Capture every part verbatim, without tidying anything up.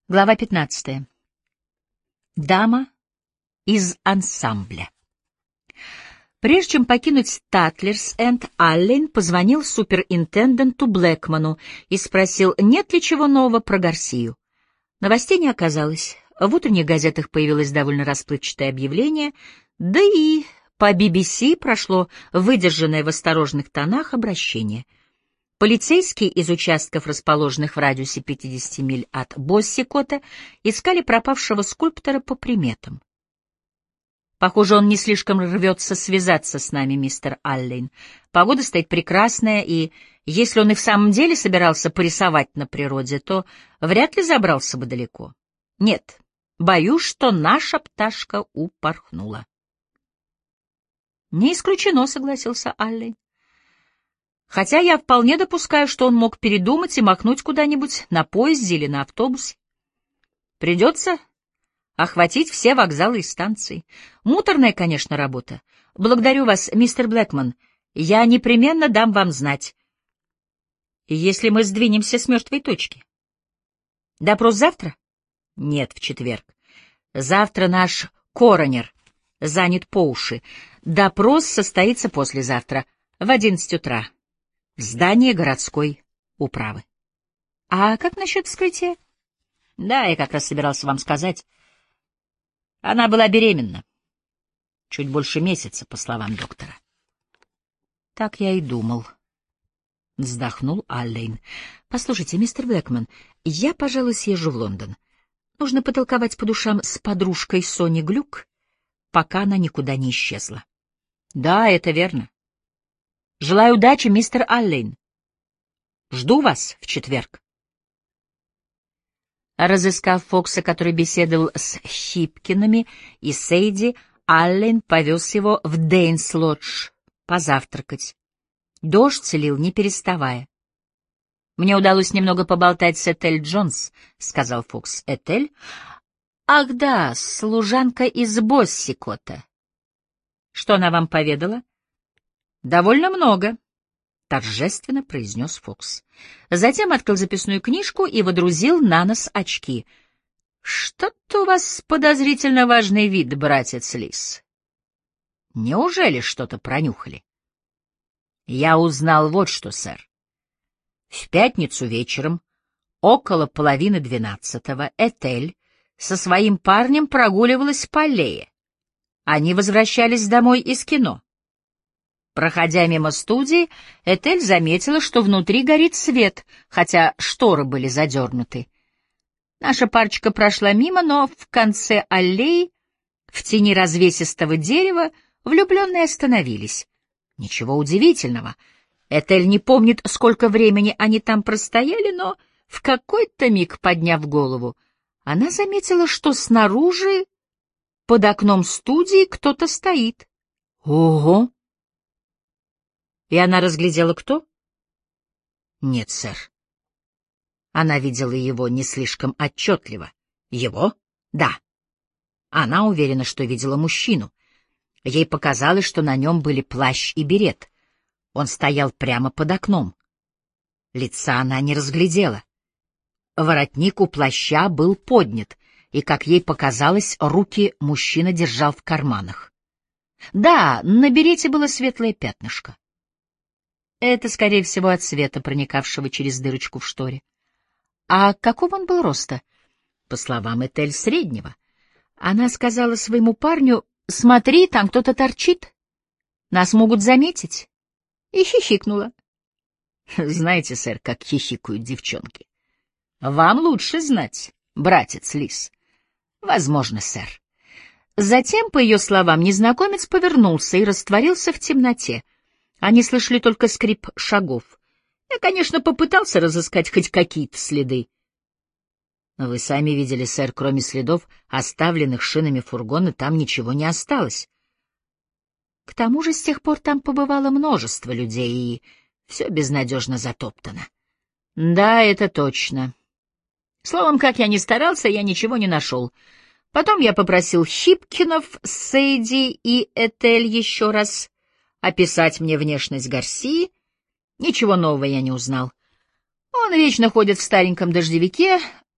Глава пятнадцатая. Дама из ансамбля. Прежде чем покинуть Татлерс-энд, Аллен позвонил суперинтенденту Блэкману и спросил, нет ли чего нового про Гарсию. Новостей не оказалось. В утренних газетах появилось довольно расплывчатое объявление, да и по би би си прошло выдержанное в осторожных тонах обращение. Полицейские из участков, расположенных в радиусе пятидесяти миль от Боссикота, искали пропавшего скульптора по приметам. «Похоже, он не слишком рвется связаться с нами, мистер Аллен. Погода стоит прекрасная, и если он и в самом деле собирался порисовать на природе, то вряд ли забрался бы далеко. Нет, боюсь, что наша пташка упорхнула». «Не исключено», — согласился Аллен. «Хотя я вполне допускаю, что он мог передумать и махнуть куда-нибудь на поезде или на автобусе. Придется охватить все вокзалы и станции. Муторная, конечно, работа. Благодарю вас, мистер Блэкман. Я непременно дам вам знать, если мы сдвинемся с мертвой точки. Допрос завтра? Нет, в четверг. Завтра наш коронер занят по уши. Допрос состоится послезавтра в одиннадцать утра. В здании городской управы. А как насчет вскрытия? Да, я как раз собирался вам сказать. Она была беременна. Чуть больше месяца, по словам доктора. Так я и думал. Вздохнул Аллен. Послушайте, мистер Блэкман, я, пожалуй, съезжу в Лондон. Нужно потолковать по душам с подружкой Сони Глюк, пока она никуда не исчезла. Да, это верно. Желаю удачи, мистер Аллен. Жду вас в четверг. Разыскав Фокса, который беседовал с Хипкинами и Сейди, Аллен повез его в Дейнс-Лодж позавтракать. Дождь лил, не переставая. «Мне удалось немного поболтать с Этель Джонс», — сказал Фокс. «Этель? Ах да, служанка из Боссикота. Что она вам поведала?» «Довольно много», — торжественно произнес Фокс. Затем открыл записную книжку и водрузил на нос очки. «Что-то у вас подозрительно важный вид, братец Лис. Неужели что-то пронюхали?» «Я узнал вот что, сэр. В пятницу вечером, около половины двенадцатого, Этель со своим парнем прогуливалась по аллее. Они возвращались домой из кино. Проходя мимо студии, Этель заметила, что внутри горит свет, хотя шторы были задернуты. Наша парочка прошла мимо, но в конце аллеи, в тени развесистого дерева, влюбленные остановились. Ничего удивительного. Этель не помнит, сколько времени они там простояли, но в какой-то миг, подняв голову, она заметила, что снаружи, под окном студии, кто-то стоит. Ого! И она разглядела, кто? Нет, сэр. Она видела его не слишком отчетливо. Его? Да. Она уверена, что видела мужчину. Ей показалось, что на нем были плащ и берет. Он стоял прямо под окном. Лица она не разглядела. Воротник у плаща был поднят, и, как ей показалось, руки мужчина держал в карманах. Да, на берете было светлое пятнышко. Это, скорее всего, от света, проникавшего через дырочку в шторе. А какого он был роста? По словам Этель, среднего. Она сказала своему парню: «Смотри, там кто-то торчит. Нас могут заметить». И хихикнула. Знаете, сэр, как хихикают девчонки. Вам лучше знать, братец Лис. Возможно, сэр. Затем, по ее словам, незнакомец повернулся и растворился в темноте. Они слышали только скрип шагов. Я, конечно, попытался разыскать хоть какие-то следы. Вы сами видели, сэр, кроме следов, оставленных шинами фургона, там ничего не осталось. К тому же с тех пор там побывало множество людей, и все безнадежно затоптано. Да, это точно. Словом, как я ни старался, я ничего не нашел. Потом я попросил Хипкинов, Сейди и Этель еще раз описать мне внешность Гарсии. Ничего нового я не узнал. Он вечно ходит в стареньком дождевике,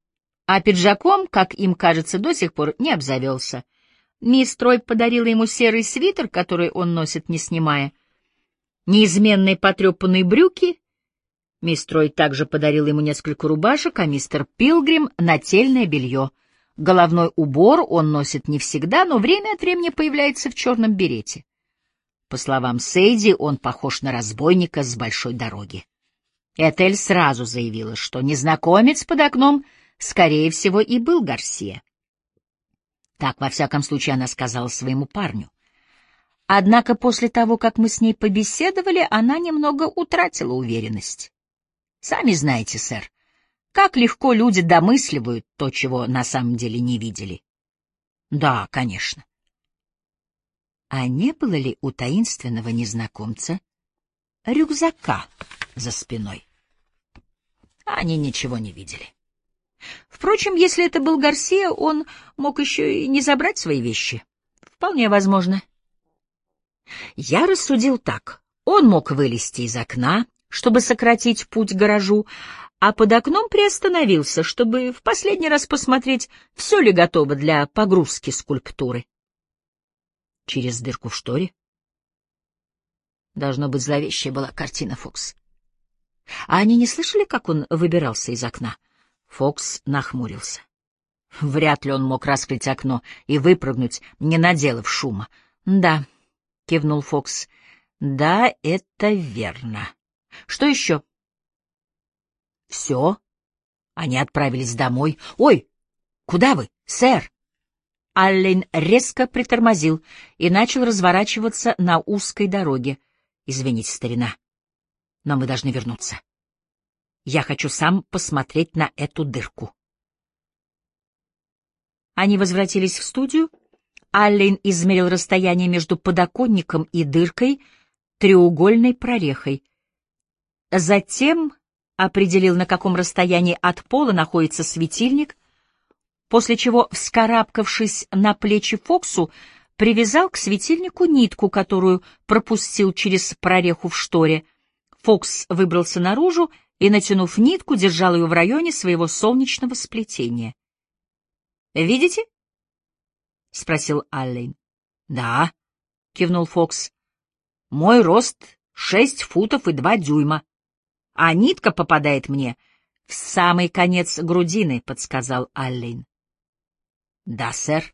А пиджаком, как им кажется, до сих пор не обзавелся. Мисс Трой подарила ему серый свитер, который он носит, не снимая, неизменные потрепанные брюки. Мисс Трой также подарила ему несколько рубашек, а мистер Пилгрим — нательное белье. Головной убор он носит не всегда, но время от времени появляется в черном берете. По словам Сейди, он похож на разбойника с большой дороги. Этель сразу заявила, что незнакомец под окном, скорее всего, и был Гарсия. Так, во всяком случае, она сказала своему парню. Однако после того, как мы с ней побеседовали, она немного утратила уверенность. Сами знаете, сэр, как легко люди домысливают то, чего на самом деле не видели. Да, конечно. А не было ли у таинственного незнакомца рюкзака за спиной? Они ничего не видели. Впрочем, если это был Гарсия, он мог еще и не забрать свои вещи. Вполне возможно. Я рассудил так. Он мог вылезти из окна, чтобы сократить путь к гаражу, а под окном приостановился, чтобы в последний раз посмотреть, все ли готово для погрузки скульптуры. Через дырку в шторе? Должно быть, зловещая была картина, Фокс. А они не слышали, как он выбирался из окна? Фокс нахмурился. Вряд ли он мог раскрыть окно и выпрыгнуть, не наделав шума. — Да, — кивнул Фокс, — да, это верно. Что еще? — Все. Они отправились домой. — Ой, куда вы, сэр? Аллен резко притормозил и начал разворачиваться на узкой дороге. — Извините, старина, но мы должны вернуться. Я хочу сам посмотреть на эту дырку. Они возвратились в студию. Аллен измерил расстояние между подоконником и дыркой треугольной прорехой. Затем определил, на каком расстоянии от пола находится светильник, после чего, вскарабкавшись на плечи Фоксу, привязал к светильнику нитку, которую пропустил через прореху в шторе. Фокс выбрался наружу и, натянув нитку, держал ее в районе своего солнечного сплетения. «Видите?» — спросил Аллен. «Да», — кивнул Фокс. «Мой рост шесть футов и два дюйма, а нитка попадает мне в самый конец грудины», — подсказал Аллен. «Да, сэр».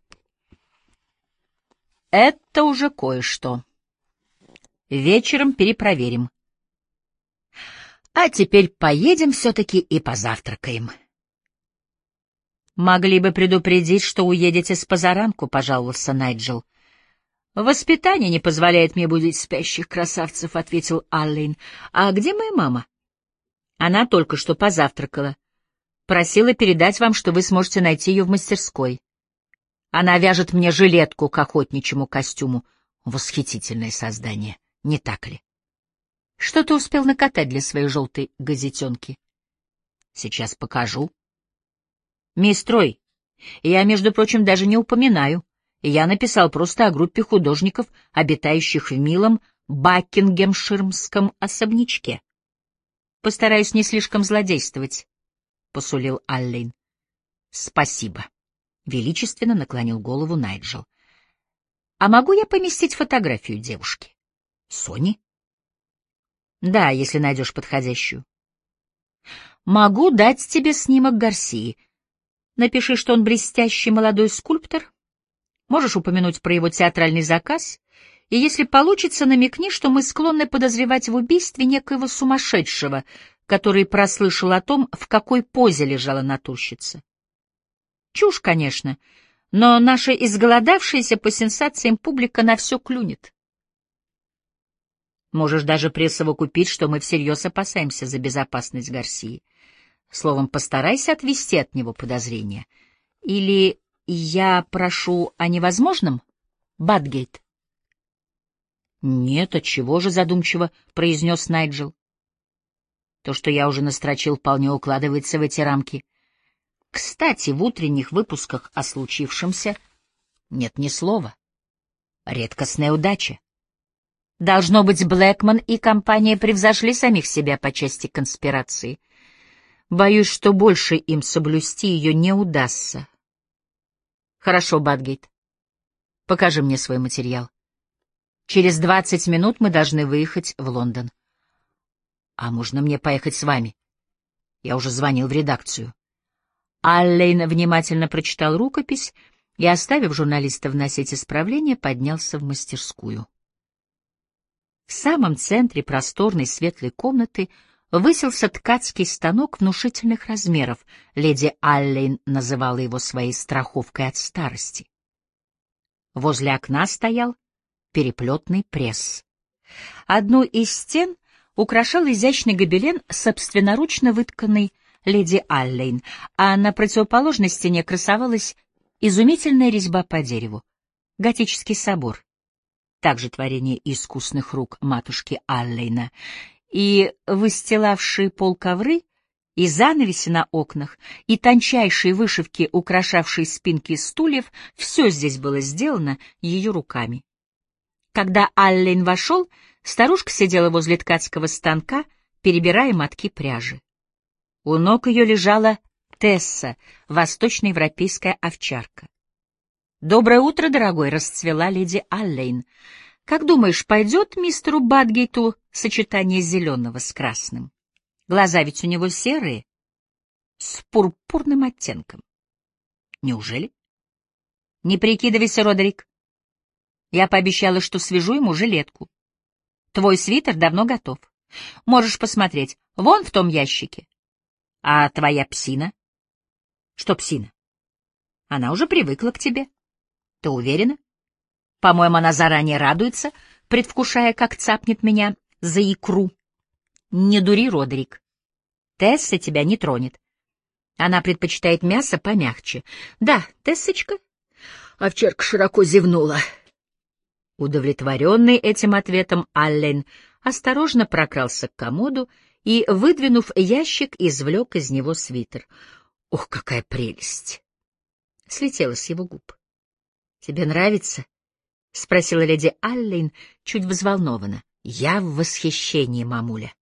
«Это уже кое-что. Вечером перепроверим. А теперь поедем все-таки и позавтракаем». «Могли бы предупредить, что уедете с позаранку», — пожаловался Найджел. «Воспитание не позволяет мне будить спящих красавцев», — ответил Аллен. «А где моя мама?» «Она только что позавтракала. Просила передать вам, что вы сможете найти ее в мастерской. Она вяжет мне жилетку к охотничьему костюму. Восхитительное создание, не так ли? Что ты успел накатать для своей желтой газетенки?» «Сейчас покажу». «Мисс Трой, я, между прочим, даже не упоминаю. Я написал просто о группе художников, обитающих в милом Бакингемширском особнячке. Постараюсь не слишком злодействовать», — посулил Аллен. «Спасибо», — величественно наклонил голову Найджел. «А могу я поместить фотографию девушки?» «Сони?» «Да, если найдешь подходящую». «Могу дать тебе снимок Гарсии. Напиши, что он блестящий молодой скульптор. Можешь упомянуть про его театральный заказ, и, если получится, намекни, что мы склонны подозревать в убийстве некоего сумасшедшего, который прослышал о том, в какой позе лежала натурщица. Чушь, конечно, но наша изголодавшаяся по сенсациям публика на все клюнет. Можешь даже присовокупить, что мы всерьез опасаемся за безопасность Гарсии. Словом, постарайся отвести от него подозрения. Или я прошу о невозможном, Батгейт?» «Нет, отчего же», — задумчиво произнес Найджел. «То, что я уже настрочил, вполне укладывается в эти рамки. Кстати, в утренних выпусках о случившемся нет ни слова. Редкостная удача. Должно быть, Блэкман и компания превзошли самих себя по части конспирации. Боюсь, что больше им соблюсти ее не удастся. Хорошо, Бадгейт. Покажи мне свой материал. Через двадцать минут мы должны выехать в Лондон. А можно мне поехать с вами? Я уже звонил в редакцию. Аллен внимательно прочитал рукопись и, оставив журналиста вносить исправления, поднялся в мастерскую. В самом центре просторной светлой комнаты высился ткацкий станок внушительных размеров. Леди Аллен называла его своей страховкой от старости. Возле окна стоял переплетный пресс. Одну из стен украшал изящный гобелен, собственноручно вытканный леди Аллен, а на противоположной стене красовалась изумительная резьба по дереву — готический собор, также творение искусных рук матушки Аллена, и выстилавшие пол ковры, и занавеси на окнах, и тончайшие вышивки, украшавшие спинки стульев, все здесь было сделано ее руками. Когда Аллен вошел, старушка сидела возле ткацкого станка, перебирая мотки пряжи. У ног ее лежала Тесса, восточноевропейская овчарка. «Доброе утро, дорогой!» — расцвела леди Аллен. «Как думаешь, пойдет мистеру Бадгейту сочетание зеленого с красным? Глаза ведь у него серые, с пурпурным оттенком. Неужели? Не прикидывайся, Родерик. Я пообещала, что свяжу ему жилетку. Твой свитер давно готов. Можешь посмотреть, вон в том ящике. А твоя псина? Что псина? Она уже привыкла к тебе. Ты уверена? По-моему, она заранее радуется, предвкушая, как цапнет меня за икру. Не дури, Родерик. Тесса тебя не тронет. Она предпочитает мясо помягче. Да, Тессочка? Овчарка широко зевнула. Удовлетворенный этим ответом, Аллен осторожно прокрался к комоду и, выдвинув ящик, извлек из него свитер. Ох, какая прелесть! Слетела с его губ. Тебе нравится? — спросила леди Аллен, чуть взволнованно. — Я в восхищении, мамуля.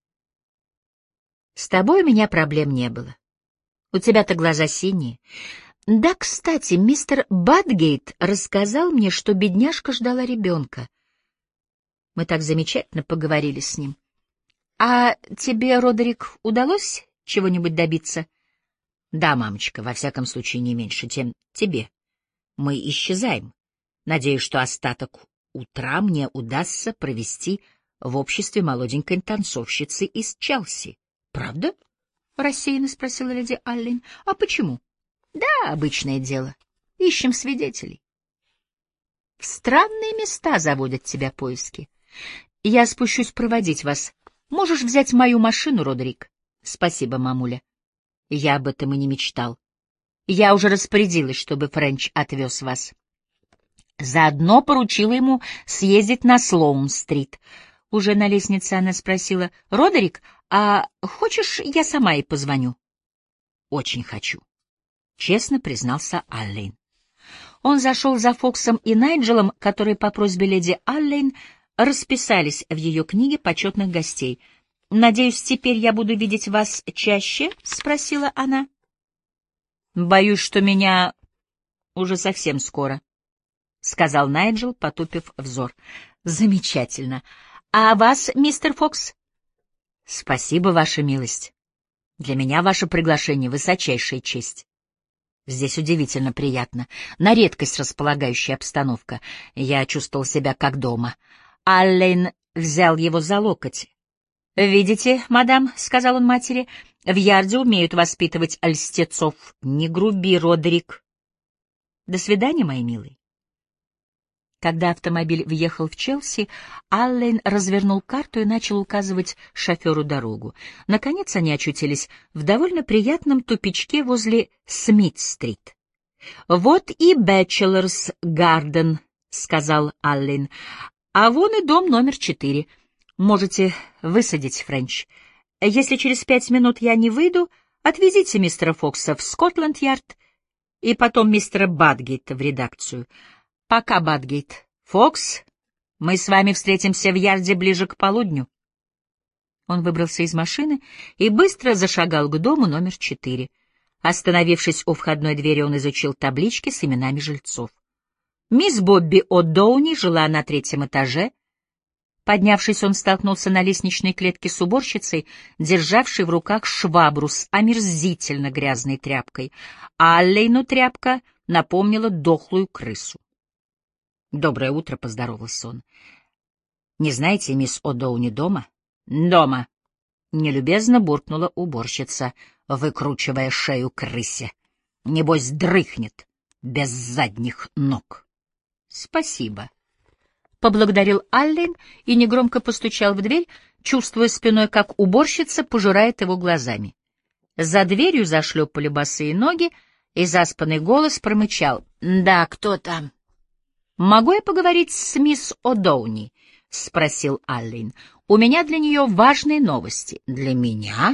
— С тобой у меня проблем не было. У тебя-то глаза синие. Да, кстати, мистер Бадгейт рассказал мне, что бедняжка ждала ребенка. Мы так замечательно поговорили с ним. А тебе, Родерик, удалось чего-нибудь добиться? — Да, мамочка, во всяком случае не меньше, чем тебе. Мы исчезаем. Надеюсь, что остаток утра мне удастся провести в обществе молоденькой танцовщицы из Челси. — Правда? — рассеянно спросила леди Аллен. — А почему? — Да, обычное дело. Ищем свидетелей. В странные места заводят тебя поиски. Я спущусь проводить вас. Можешь взять мою машину, Родерик? — Спасибо, мамуля. Я об этом и не мечтал. Я уже распорядилась, чтобы Френч отвез вас. Заодно поручила ему съездить на Слоун-стрит. Уже на лестнице она спросила: «Родерик, а хочешь, я сама ей позвоню?» «Очень хочу», — честно признался Аллен. Он зашел за Фоксом и Найджелом, которые по просьбе леди Аллен расписались в ее книге почетных гостей. «Надеюсь, теперь я буду видеть вас чаще?» — спросила она. «Боюсь, что меня уже совсем скоро», — сказал Найджел, потупив взор. «Замечательно. А вас, мистер Фокс?» «Спасибо, ваша милость. Для меня ваше приглашение — высочайшая честь. Здесь удивительно приятно, на редкость располагающая обстановка. Я чувствовал себя как дома». Аллен взял его за локоть. «Видите, мадам, — сказал он матери, — в Ярде умеют воспитывать льстецов. Не груби, Родерик. До свидания, мои милые». Когда автомобиль въехал в Челси, Аллен развернул карту и начал указывать шоферу дорогу. Наконец они очутились в довольно приятном тупичке возле Смит-стрит. «Вот и Бэчелорс Гарден», — сказал Аллен, — «а вон и дом номер четыре. Можете высадить, Френч. Если через пять минут я не выйду, отвезите мистера Фокса в Скотланд-Ярд и потом мистера Бадгейта в редакцию. Пока, Бадгейт. Фокс, мы с вами встретимся в Ярде ближе к полудню». Он выбрался из машины и быстро зашагал к дому номер четыре. Остановившись у входной двери, он изучил таблички с именами жильцов. Мисс Бобби О'Доуни жила на третьем этаже. Поднявшись, он столкнулся на лестничной клетке с уборщицей, державшей в руках швабру с омерзительно грязной тряпкой, а Аллейну тряпка напомнила дохлую крысу. «Доброе утро», — поздоровался он. «Не знаете, мисс О'Доуни дома?» «Дома», — нелюбезно буркнула уборщица, выкручивая шею крысе. «Небось, дрыхнет без задних ног». «Спасибо», — поблагодарил Аллен и негромко постучал в дверь, чувствуя спиной, как уборщица пожирает его глазами. За дверью зашлепали босые ноги, и заспанный голос промычал. «Да, кто там?» «Могу я поговорить с мисс О'Доуни?» — спросил Аллен. «У меня для нее важные новости». «Для меня?»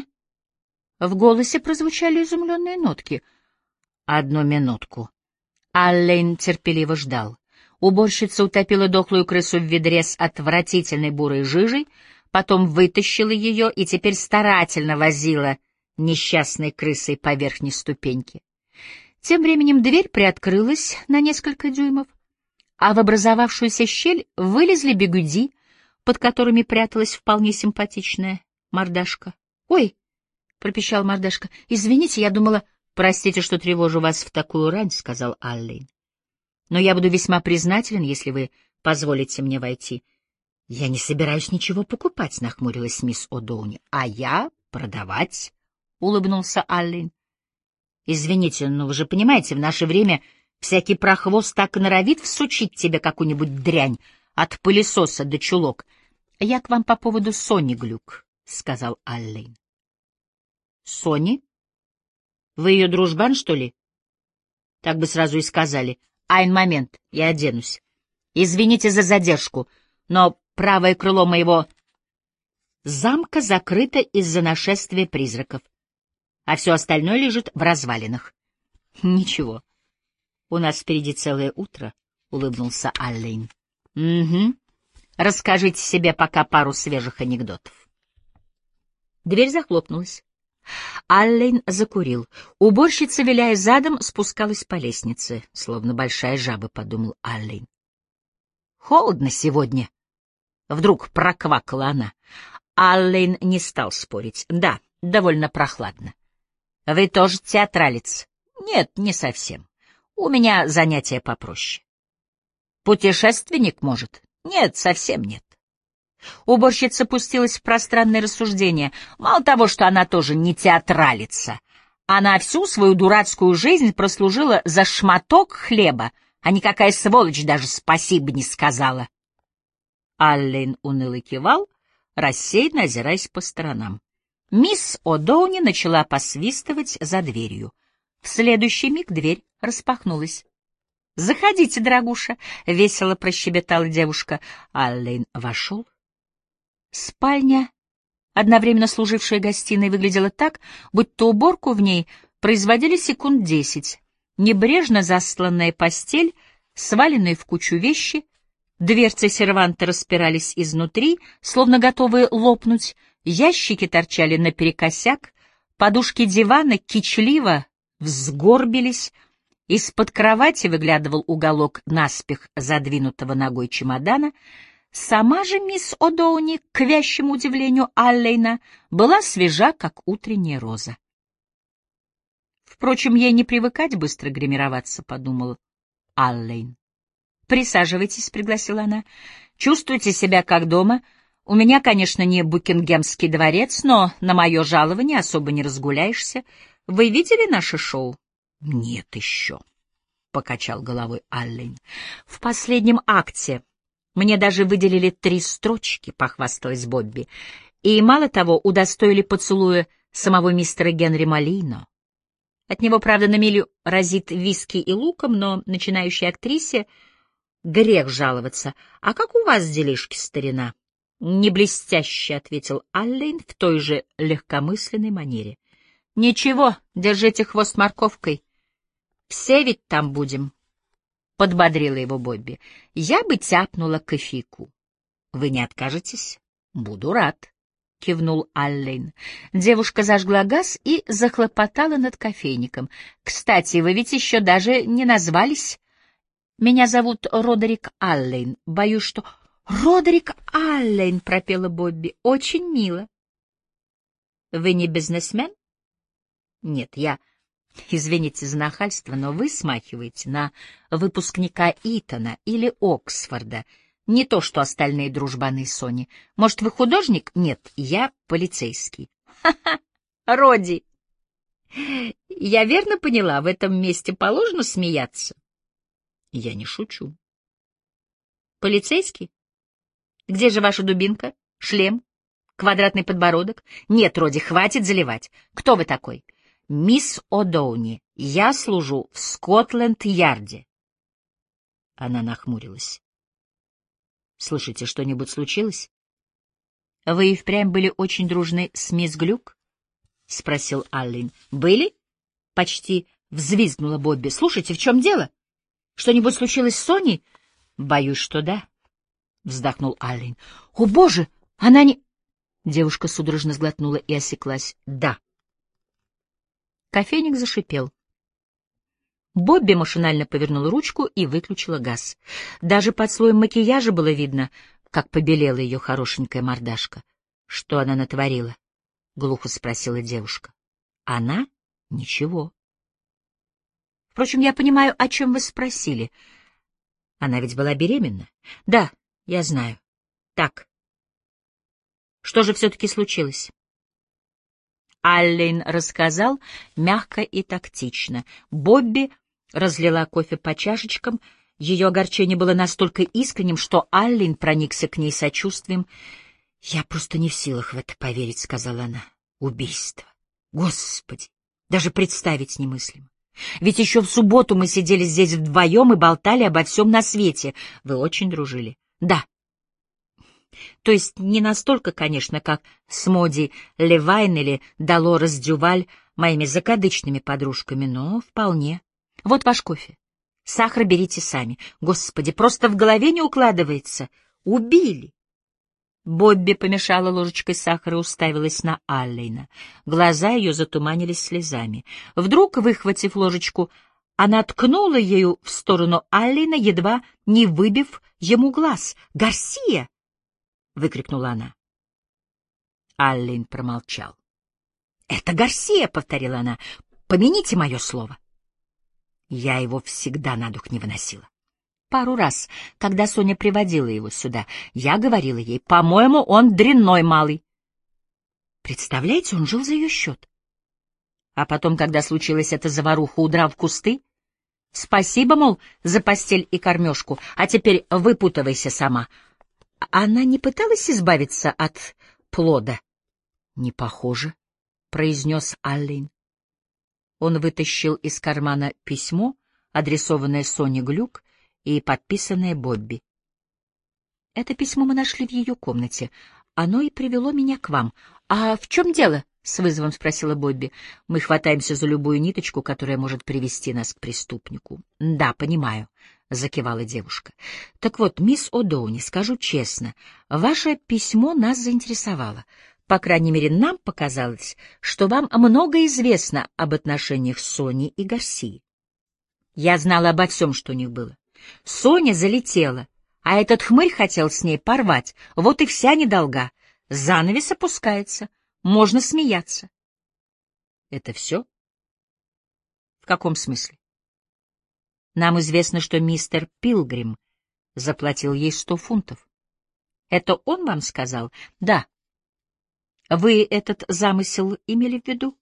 В голосе прозвучали изумленные нотки. «Одну минутку». Аллен терпеливо ждал. Уборщица утопила дохлую крысу в ведре с отвратительной бурой жижей, потом вытащила ее и теперь старательно возила несчастной крысой по верхней ступеньке. Тем временем дверь приоткрылась на несколько дюймов, а в образовавшуюся щель вылезли бигуди, под которыми пряталась вполне симпатичная мордашка. «Ой!» — пропищал мордашка. «Извините, я думала...» «Простите, что тревожу вас в такую рань», — сказал Аллен. «Но я буду весьма признателен, если вы позволите мне войти». «Я не собираюсь ничего покупать», — нахмурилась мисс О'Доуни. «А я продавать», — улыбнулся Аллен. «Извините, но вы же понимаете, в наше время всякий прохвост так и норовит всучить тебе какую-нибудь дрянь, от пылесоса до чулок. Я к вам по поводу Сони Глюк», — сказал Аллен. «Сони? Вы ее дружбан, что ли?» Так бы сразу и сказали. «Айн, момент, я оденусь. Извините за задержку, но правое крыло моего замка закрыто из-за нашествия призраков, а все остальное лежит в развалинах». «Ничего, у нас впереди целое утро», — улыбнулся Аллен. «Угу. Расскажите себе пока пару свежих анекдотов». Дверь захлопнулась. Аллен закурил. Уборщица, виляя задом, спускалась по лестнице, словно большая жаба, — подумал Аллен. «Холодно сегодня», — вдруг проквакала она. Аллен не стал спорить. «Да, довольно прохладно». «Вы тоже театралец?» «Нет, не совсем. У меня занятия попроще». «Путешественник, может?» «Нет, совсем нет». Уборщица пустилась в пространное рассуждение. Мало того, что она тоже не театралица, она всю свою дурацкую жизнь прослужила за шматок хлеба, а никакая сволочь даже спасибо не сказала. Аллен уныло кивал, рассеянно озираясь по сторонам. Мисс О'Доуни начала посвистывать за дверью. В следующий миг дверь распахнулась. «Заходите, дорогуша», — весело прощебетала девушка. Аллен вошел. Спальня, одновременно служившая гостиной, выглядела так, будто уборку в ней производили секунд десять. Небрежно застланная постель, сваленные в кучу вещи, дверцы серванта распирались изнутри, словно готовые лопнуть, ящики торчали наперекосяк, подушки дивана кичливо взгорбились, из-под кровати выглядывал уголок наспех задвинутого ногой чемодана. Сама же мисс О'Доуни, к вящему удивлению Аллена, была свежа, как утренняя роза. Впрочем, ей не привыкать быстро гримироваться, — подумал Аллен. «Присаживайтесь», — пригласила она. «Чувствуйте себя как дома. У меня, конечно, не Букингемский дворец, но на мое жалование особо не разгуляешься. Вы видели наше шоу?» «Нет еще», — покачал головой Аллен. «В последнем акте мне даже выделили три строчки», — похвасталась Бобби. «И, мало того, удостоили поцелуя самого мистера Генри Молино. От него, правда, на милю разит виски и луком, но начинающей актрисе грех жаловаться. А как у вас делишки, старина?» «Не блестяще», — ответил Аллен в той же легкомысленной манере. «Ничего, держите хвост морковкой. Все ведь там будем», — подбодрила его Бобби. «Я бы тяпнула кофейку. Вы не откажетесь? Буду рад». — кивнул Аллен. Девушка зажгла газ и захлопотала над кофейником. «Кстати, вы ведь еще даже не назвались. Меня зовут Родерик Аллен. Боюсь, что...» «Родерик Аллен!» — пропела Бобби. «Очень мило». «Вы не бизнесмен?» «Нет, я... Извините за нахальство, но вы смахиваете на выпускника Итона или Оксфорда. Не то, что остальные дружбаны Сони. Может, вы художник? Нет, я полицейский». «Ха-ха! Роди! Я верно поняла, в этом месте положено смеяться?» «Я не шучу». «Полицейский? Где же ваша дубинка? Шлем? Квадратный подбородок? Нет, Роди, хватит заливать. Кто вы такой?» «Мисс О'Доуни, я служу в Скотланд-Ярде». Она нахмурилась. «Слушайте, что-нибудь случилось?» «Вы и впрямь были очень дружны с мисс Глюк?» — спросил Аллен. «Были?» — почти взвизгнула Бобби. «Слушайте, в чем дело? Что-нибудь случилось с Соней?» «Боюсь, что да», — вздохнул Аллен. «О, боже, она не...» Девушка судорожно сглотнула и осеклась. «Да». Кофейник зашипел. Бобби машинально повернула ручку и выключила газ. Даже под слоем макияжа было видно, как побелела ее хорошенькая мордашка. «Что она натворила?» — глухо спросила девушка. «Она? Ничего». «Впрочем, я понимаю, о чем вы спросили. Она ведь была беременна?» «Да, я знаю. Так. Что же все-таки случилось?» Аллен рассказал мягко и тактично. Бобби разлила кофе по чашечкам. Ее огорчение было настолько искренним, что Аллен проникся к ней сочувствием. «Я просто не в силах в это поверить», — сказала она. «Убийство. Господи, даже представить немыслимо. Ведь еще в субботу мы сидели здесь вдвоем и болтали обо всем на свете. Вы очень дружили». «Да». То есть не настолько, конечно, как с Моди Левайн или Долорес Дюваль, моими закадычными подружками, но вполне. Вот ваш кофе. Сахар берите сами. Господи, просто в голове не укладывается. Убили. Бобби помешала ложечкой сахара и уставилась на Аллена. Глаза ее затуманились слезами. Вдруг, выхватив ложечку, она ткнула ею в сторону Аллена, едва не выбив ему глаз. «Гарсия!» — выкрикнула она. Аллен промолчал. «Это Гарсия!» — повторила она. «Помяните мое слово». Я его всегда на дух не выносила. Пару раз, когда Соня приводила его сюда, я говорила ей, по-моему, он дрянной малый. Представляете, он жил за ее счет. А потом, когда случилась эта заваруха, удрал в кусты. Спасибо, мол, за постель и кормежку, а теперь выпутывайся сама. Она не пыталась избавиться от плода? — Не похоже, — произнес Аллен. Он вытащил из кармана письмо, адресованное Соне Глюк и подписанное Бобби. Это письмо мы нашли в ее комнате. Оно и привело меня к вам. — А в чем дело? — с вызовом спросила Бобби. — Мы хватаемся за любую ниточку, которая может привести нас к преступнику. — Да, понимаю, — закивала девушка. — Так вот, мисс О'Доуни, скажу честно, ваше письмо нас заинтересовало. По крайней мере, нам показалось, что вам много известно об отношениях Сони и Гарсии. Я знала обо всем, что у них было. Соня залетела, а этот хмырь хотел с ней порвать. Вот и вся недолга. Занавес опускается. Можно смеяться. Это все? В каком смысле? Нам известно, что мистер Пилгрим заплатил ей сто фунтов. Это он вам сказал? Да. Вы этот замысел имели в виду?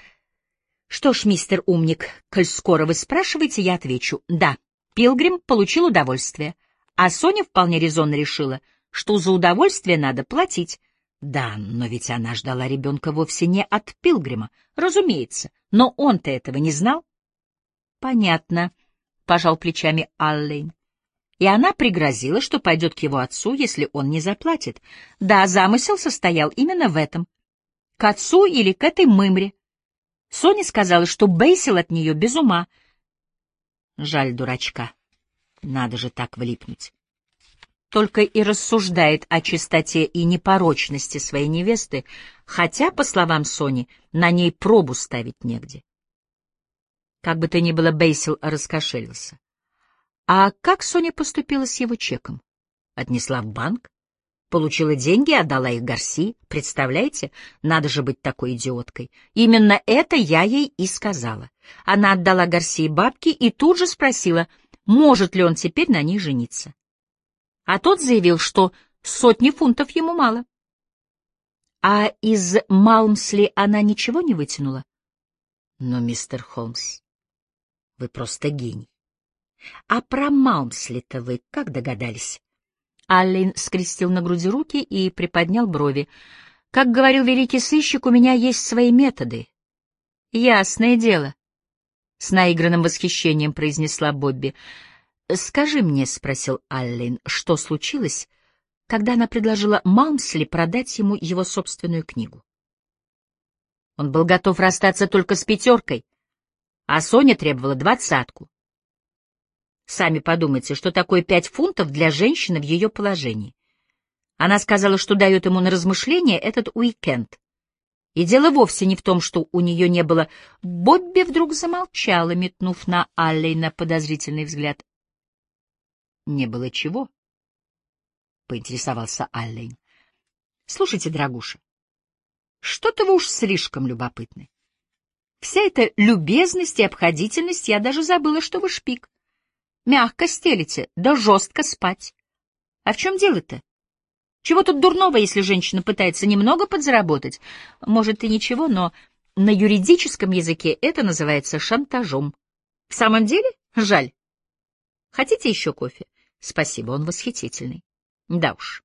Что ж, мистер умник, коль скоро вы спрашиваете, я отвечу. Да, Пилгрим получил удовольствие, а Соня вполне резонно решила, что за удовольствие надо платить. Да, но ведь она ждала ребенка вовсе не от Пилгрима, разумеется, но он-то этого не знал. Понятно, — пожал плечами Аллен. И она пригрозила, что пойдет к его отцу, если он не заплатит. Да, замысел состоял именно в этом. К отцу или к этой мымре. Соня сказала, что Бейсил от нее без ума. Жаль дурачка. Надо же так влипнуть. только и рассуждает о чистоте и непорочности своей невесты, хотя, по словам Сони, на ней пробу ставить негде. Как бы то ни было, Бейсил раскошелился. А как Соня поступила с его чеком? Отнесла в банк? Получила деньги и отдала их Гарсии. Представляете, надо же быть такой идиоткой. Именно это я ей и сказала. Она отдала Гарсии бабки и тут же спросила, может ли он теперь на ней жениться. А тот заявил, что сотни фунтов ему мало. А из Малмсли она ничего не вытянула? Но, мистер Холмс, вы просто гений. А про Малмсли-то вы как догадались? Аллен скрестил на груди руки и приподнял брови. Как говорил великий сыщик, у меня есть свои методы. Ясное дело, — с наигранным восхищением произнесла Бобби. «Скажи мне, — спросил Аллен, — что случилось, когда она предложила Малмсли продать ему его собственную книгу? Он был готов расстаться только с пятеркой, а Соня требовала двадцатку. Сами подумайте, что такое пять фунтов для женщины в ее положении. Она сказала, что дает ему на размышление этот уикенд. И дело вовсе не в том, что у нее не было... Бобби вдруг замолчала, метнув на Аллена подозрительный взгляд. — Не было чего? — поинтересовался Аллен. — Слушайте, дорогуша, что-то вы уж слишком любопытны. Вся эта любезность и обходительность, я даже забыла, что вы шпик. Мягко стелите, да жестко спать. А в чем дело-то? Чего тут дурного, если женщина пытается немного подзаработать? Может, и ничего, но на юридическом языке это называется шантажом. В самом деле? Жаль. Хотите еще кофе? Спасибо, он восхитительный. Да уж.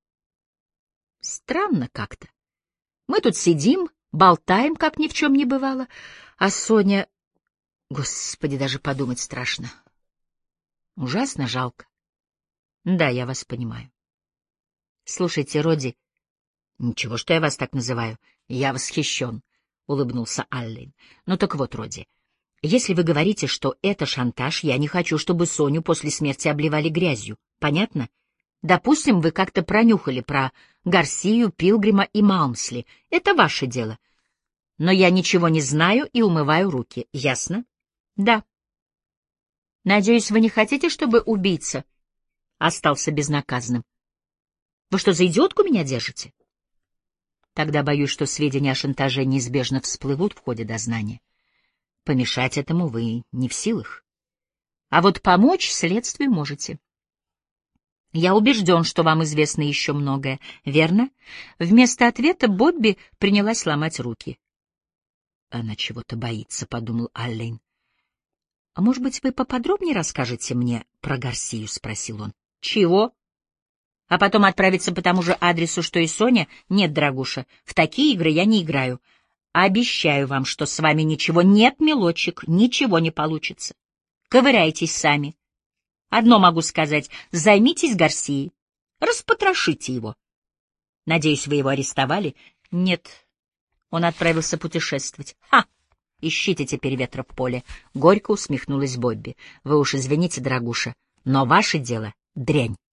Странно как-то. Мы тут сидим, болтаем, как ни в чем не бывало, а Соня... Господи, даже подумать страшно. Ужасно жалко. Да, я вас понимаю. Слушайте, Роди... Ничего, что я вас так называю. Я восхищен, — улыбнулся Аллен. Ну так вот, Роди, если вы говорите, что это шантаж, я не хочу, чтобы Соню после смерти обливали грязью. Понятно? Допустим, вы как-то пронюхали про Гарсию, Пилгрима и Малмсли. Это ваше дело. Но я ничего не знаю и умываю руки. Ясно? Да. Надеюсь, вы не хотите, чтобы убийца остался безнаказанным? Вы что, за идиотку меня держите? Тогда боюсь, что сведения о шантаже неизбежно всплывут в ходе дознания. Помешать этому вы не в силах. А вот помочь следствию можете. Я убежден, что вам известно еще многое, верно? Вместо ответа Бобби принялась ломать руки. Она чего-то боится, — подумал Аллен. — А может быть, вы поподробнее расскажете мне про Гарсию? — спросил он. — Чего? А потом отправиться по тому же адресу, что и Соня? Нет, дорогуша, в такие игры я не играю. Обещаю вам, что с вами ничего нет, милочек, ничего не получится. Ковыряйтесь сами. Одно могу сказать — займитесь Гарсией, распотрошите его. Надеюсь, вы его арестовали? Нет, он отправился путешествовать. Ха! Ищите теперь ветра в поле. Горько усмехнулась Бобби. Вы уж извините, дорогуша, но ваше дело — дрянь.